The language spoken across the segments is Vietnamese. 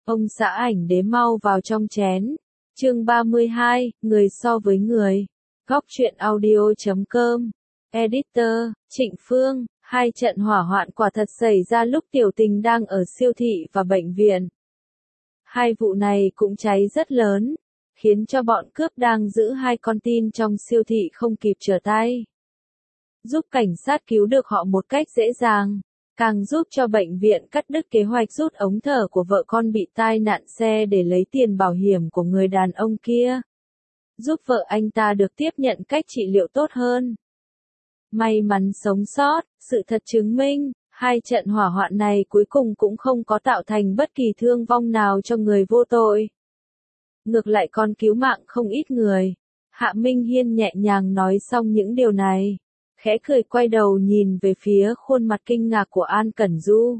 Ông xã ảnh đế mau vào trong chén. Chương 32, người so với người. Góc truyện audio.com. Editor, Trịnh Phương. Hai trận hỏa hoạn quả thật xảy ra lúc Tiểu Tình đang ở siêu thị và bệnh viện. Hai vụ này cũng cháy rất lớn, khiến cho bọn cướp đang giữ hai con tin trong siêu thị không kịp trở tay. Giúp cảnh sát cứu được họ một cách dễ dàng, càng giúp cho bệnh viện cắt đứt kế hoạch rút ống thở của vợ con bị tai nạn xe để lấy tiền bảo hiểm của người đàn ông kia. Giúp vợ anh ta được tiếp nhận cách trị liệu tốt hơn. May mắn sống sót, sự thật chứng minh, hai trận hỏa hoạn này cuối cùng cũng không có tạo thành bất kỳ thương vong nào cho người vô tội. Ngược lại còn cứu mạng không ít người. Hạ Minh Hiên nhẹ nhàng nói xong những điều này, khẽ cười quay đầu nhìn về phía khuôn mặt kinh ngạc của An Cẩn Du.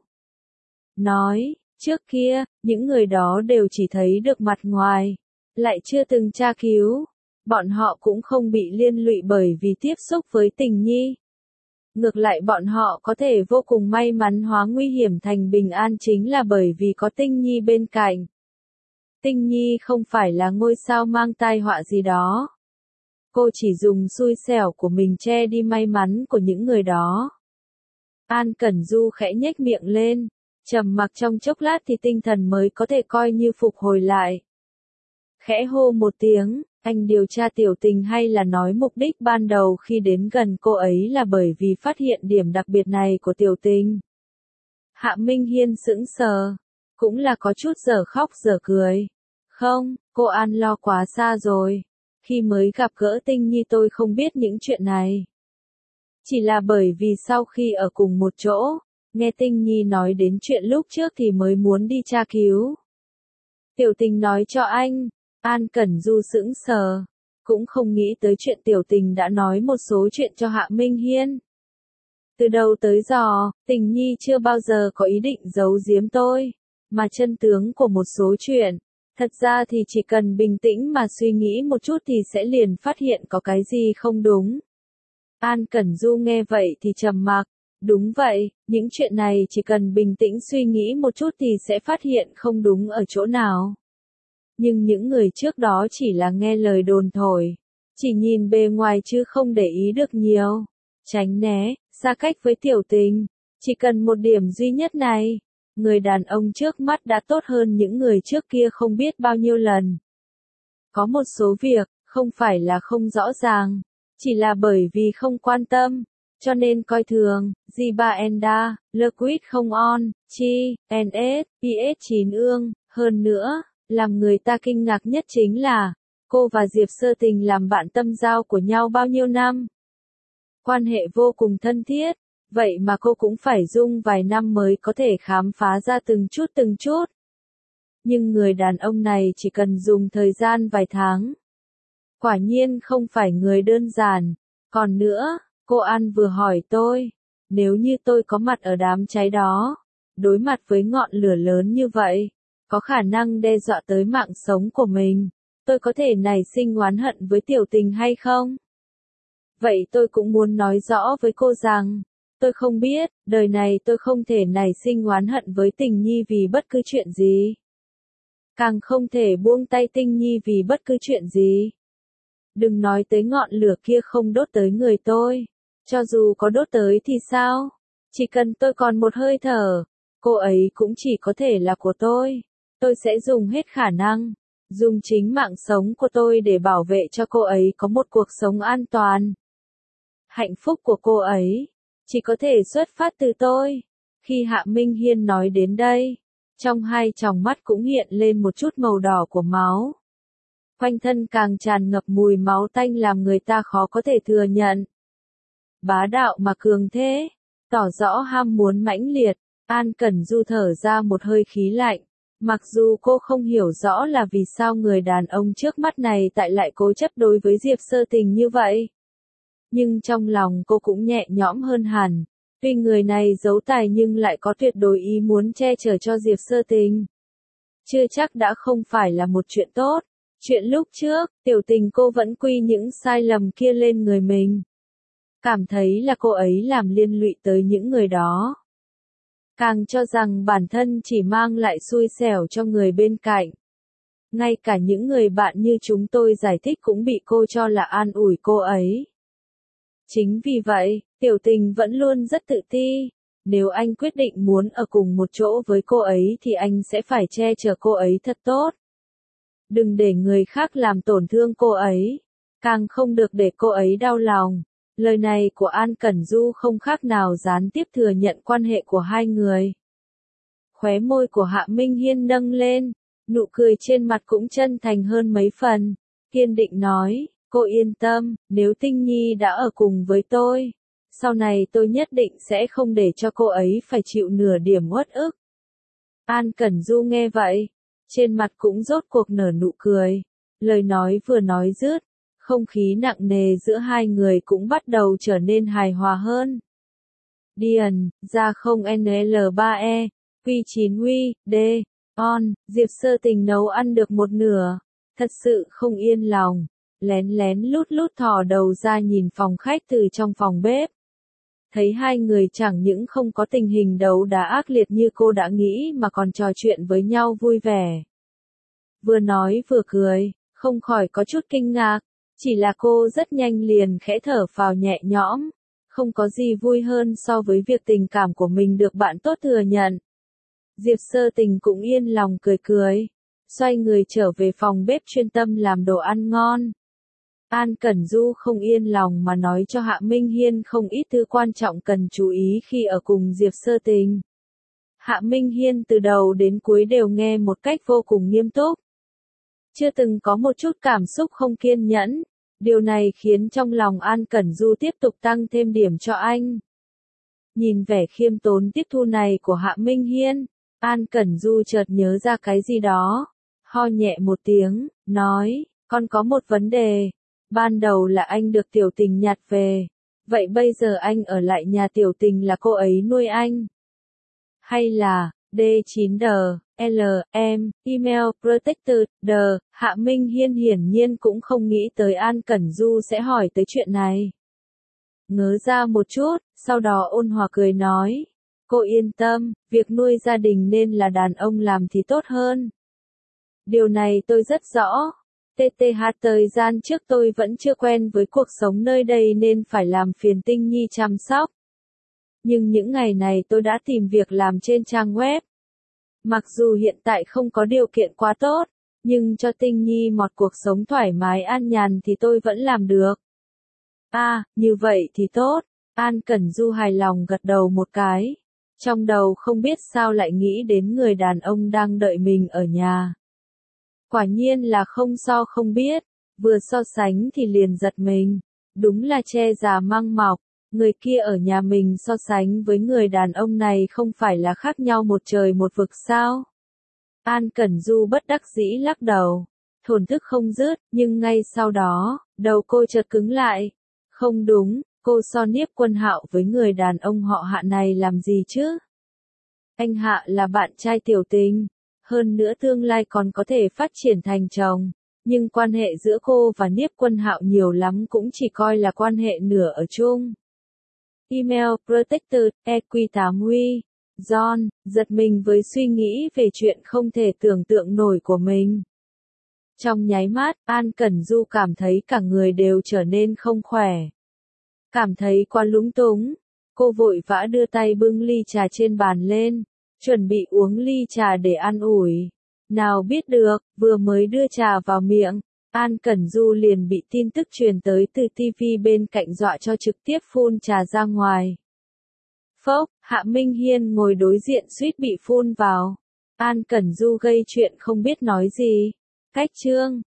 Nói, trước kia, những người đó đều chỉ thấy được mặt ngoài, lại chưa từng tra cứu. Bọn họ cũng không bị liên lụy bởi vì tiếp xúc với Tình Nhi. Ngược lại bọn họ có thể vô cùng may mắn hóa nguy hiểm thành bình an chính là bởi vì có Tinh Nhi bên cạnh. Tinh Nhi không phải là ngôi sao mang tai họa gì đó. Cô chỉ dùng xui xẻo của mình che đi may mắn của những người đó. An Cẩn Du khẽ nhếch miệng lên, trầm mặc trong chốc lát thì tinh thần mới có thể coi như phục hồi lại. Khẽ hô một tiếng, anh điều tra Tiểu Tình hay là nói mục đích ban đầu khi đến gần cô ấy là bởi vì phát hiện điểm đặc biệt này của Tiểu Tình. Hạ Minh Hiên sững sờ, cũng là có chút dở khóc dở cười. Không, cô An lo quá xa rồi. Khi mới gặp gỡ Tinh Nhi tôi không biết những chuyện này. Chỉ là bởi vì sau khi ở cùng một chỗ, nghe Tinh Nhi nói đến chuyện lúc trước thì mới muốn đi tra cứu. Tiểu Tình nói cho anh. An Cẩn Du sững sờ, cũng không nghĩ tới chuyện Tiểu Tình đã nói một số chuyện cho Hạ Minh Hiên. Từ đầu tới giờ, Tình Nhi chưa bao giờ có ý định giấu giếm tôi, mà chân tướng của một số chuyện, thật ra thì chỉ cần bình tĩnh mà suy nghĩ một chút thì sẽ liền phát hiện có cái gì không đúng. An Cẩn Du nghe vậy thì trầm mặc, đúng vậy, những chuyện này chỉ cần bình tĩnh suy nghĩ một chút thì sẽ phát hiện không đúng ở chỗ nào. Nhưng những người trước đó chỉ là nghe lời đồn thổi, chỉ nhìn bề ngoài chứ không để ý được nhiều. Tránh né, xa cách với Tiểu Tình, chỉ cần một điểm duy nhất này, người đàn ông trước mắt đã tốt hơn những người trước kia không biết bao nhiêu lần. Có một số việc, không phải là không rõ ràng, chỉ là bởi vì không quan tâm, cho nên coi thường. Ziba Enda, Liquid không on, chi, NS, PS9 ương, hơn nữa. Làm người ta kinh ngạc nhất chính là, cô và Diệp Sơ Tình làm bạn tâm giao của nhau bao nhiêu năm. Quan hệ vô cùng thân thiết, vậy mà cô cũng phải dùng vài năm mới có thể khám phá ra từng chút. Nhưng người đàn ông này chỉ cần dùng thời gian vài tháng. Quả nhiên không phải người đơn giản. Còn nữa, cô An vừa hỏi tôi, nếu như tôi có mặt ở đám cháy đó, đối mặt với ngọn lửa lớn như vậy, có khả năng đe dọa tới mạng sống của mình, tôi có thể nảy sinh oán hận với Tiểu Tình hay không? Vậy tôi cũng muốn nói rõ với cô rằng, tôi không biết, đời này tôi không thể nảy sinh oán hận với Tình Nhi vì bất cứ chuyện gì. Càng không thể buông tay Tinh Nhi vì bất cứ chuyện gì. Đừng nói tới ngọn lửa kia không đốt tới người tôi, cho dù có đốt tới thì sao? Chỉ cần tôi còn một hơi thở, cô ấy cũng chỉ có thể là của tôi. Tôi sẽ dùng hết khả năng, dùng chính mạng sống của tôi để bảo vệ cho cô ấy có một cuộc sống an toàn. Hạnh phúc của cô ấy, chỉ có thể xuất phát từ tôi. Khi Hạ Minh Hiên nói đến đây, trong hai tròng mắt cũng hiện lên một chút màu đỏ của máu. Quanh thân càng tràn ngập mùi máu tanh làm người ta khó có thể thừa nhận. Bá đạo mà cường thế, tỏ rõ ham muốn mãnh liệt, An Cẩn Du thở ra một hơi khí lạnh. Mặc dù cô không hiểu rõ là vì sao người đàn ông trước mắt này tại lại cố chấp đối với Diệp Sơ Tình như vậy. Nhưng trong lòng cô cũng nhẹ nhõm hơn hẳn. Tuy người này giấu tài nhưng lại có tuyệt đối ý muốn che chở cho Diệp Sơ Tình. Chưa chắc đã không phải là một chuyện tốt. Chuyện lúc trước, Tiểu Tình cô vẫn quy những sai lầm kia lên người mình. Cảm thấy là cô ấy làm liên lụy tới những người đó. càng cho rằng bản thân chỉ mang lại xui xẻo cho người bên cạnh. Ngay cả những người bạn như chúng tôi giải thích cũng bị cô cho là an ủi cô ấy. Chính vì vậy, Tiểu Tình vẫn luôn rất tự ti. Nếu anh quyết định muốn ở cùng một chỗ với cô ấy thì anh sẽ phải che chở cô ấy thật tốt. Đừng để người khác làm tổn thương cô ấy. Càng không được để cô ấy đau lòng. Lời này của An Cẩn Du không khác nào gián tiếp thừa nhận quan hệ của hai người. Khóe môi của Hạ Minh Hiên nâng lên. Nụ cười trên mặt cũng chân thành hơn mấy phần. Kiên định nói, cô yên tâm, nếu Tinh Nhi đã ở cùng với tôi, sau này tôi nhất định sẽ không để cho cô ấy phải chịu nửa điểm uất ức. An Cẩn Du nghe vậy, trên mặt cũng rốt cuộc nở nụ cười. Lời nói vừa nói dứt, không khí nặng nề giữa hai người cũng bắt đầu trở nên hài hòa hơn. Điền, ra không NL3E, Q9 Huy, D. On, Diệp Sơ Tình nấu ăn được một nửa, thật sự không yên lòng, lén lén lút lút thò đầu ra nhìn phòng khách từ trong phòng bếp. Thấy hai người chẳng những không có tình hình đấu đá ác liệt như cô đã nghĩ mà còn trò chuyện với nhau vui vẻ. Vừa nói vừa cười, không khỏi có chút kinh ngạc, chỉ là cô rất nhanh liền khẽ thở phào nhẹ nhõm, không có gì vui hơn so với việc tình cảm của mình được bạn tốt thừa nhận. Diệp Sơ Tình cũng yên lòng cười cười, xoay người trở về phòng bếp chuyên tâm làm đồ ăn ngon. An Cẩn Du không yên lòng mà nói cho Hạ Minh Hiên không ít thứ quan trọng cần chú ý khi ở cùng Diệp Sơ Tình. Hạ Minh Hiên từ đầu đến cuối đều nghe một cách vô cùng nghiêm túc. Chưa từng có một chút cảm xúc không kiên nhẫn, điều này khiến trong lòng An Cẩn Du tiếp tục tăng thêm điểm cho anh. Nhìn vẻ khiêm tốn tiếp thu này của Hạ Minh Hiên, An Cẩn Du chợt nhớ ra cái gì đó, ho nhẹ một tiếng, nói, con có một vấn đề. Ban đầu là anh được Tiểu Tình nhặt về, vậy bây giờ anh ở lại nhà Tiểu Tình là cô ấy nuôi anh? Hay là, D9D, L, M, email, protected, D, Hạ Minh Hiên hiển nhiên cũng không nghĩ tới An Cẩn Du sẽ hỏi tới chuyện này. Ngớ ra một chút, sau đó ôn hòa cười nói, cô yên tâm, việc nuôi gia đình nên là đàn ông làm thì tốt hơn. Điều này tôi rất rõ. TTH thời gian trước tôi vẫn chưa quen với cuộc sống nơi đây nên phải làm phiền Tinh Nhi chăm sóc. Nhưng những ngày này tôi đã tìm việc làm trên trang web. Mặc dù hiện tại không có điều kiện quá tốt, nhưng cho Tinh Nhi một cuộc sống thoải mái an nhàn thì tôi vẫn làm được. À, như vậy thì tốt. An Cẩn Du hài lòng gật đầu một cái. Trong đầu không biết sao lại nghĩ đến người đàn ông đang đợi mình ở nhà. Quả nhiên là không so không biết, vừa so sánh thì liền giật mình. Đúng là che già mang mọc, người kia ở nhà mình so sánh với người đàn ông này không phải là khác nhau một trời một vực sao? An Cẩn Du bất đắc dĩ lắc đầu, thổn thức không dứt, nhưng ngay sau đó, đầu cô chợt cứng lại. Không đúng, cô so Niếp Quân Hạo với người đàn ông họ Hạ này làm gì chứ? Anh Hạ là bạn trai Tiểu Tình. Hơn nữa tương lai còn có thể phát triển thành chồng, nhưng quan hệ giữa cô và Niếp Quân Hạo nhiều lắm cũng chỉ coi là quan hệ nửa ở chung. Email, Protected, EQ8 Huy, John, giật mình với suy nghĩ về chuyện không thể tưởng tượng nổi của mình. Trong nháy mắt, An Cẩn Du cảm thấy cả người đều trở nên không khỏe. Cảm thấy quá lúng túng, cô vội vã đưa tay bưng ly trà trên bàn lên. Chuẩn bị uống ly trà để an ủi. Nào biết được, vừa mới đưa trà vào miệng, An Cẩn Du liền bị tin tức truyền tới từ TV bên cạnh dọa cho trực tiếp phun trà ra ngoài. Phốc, Hạ Minh Hiên ngồi đối diện suýt bị phun vào. An Cẩn Du gây chuyện không biết nói gì. Cách chương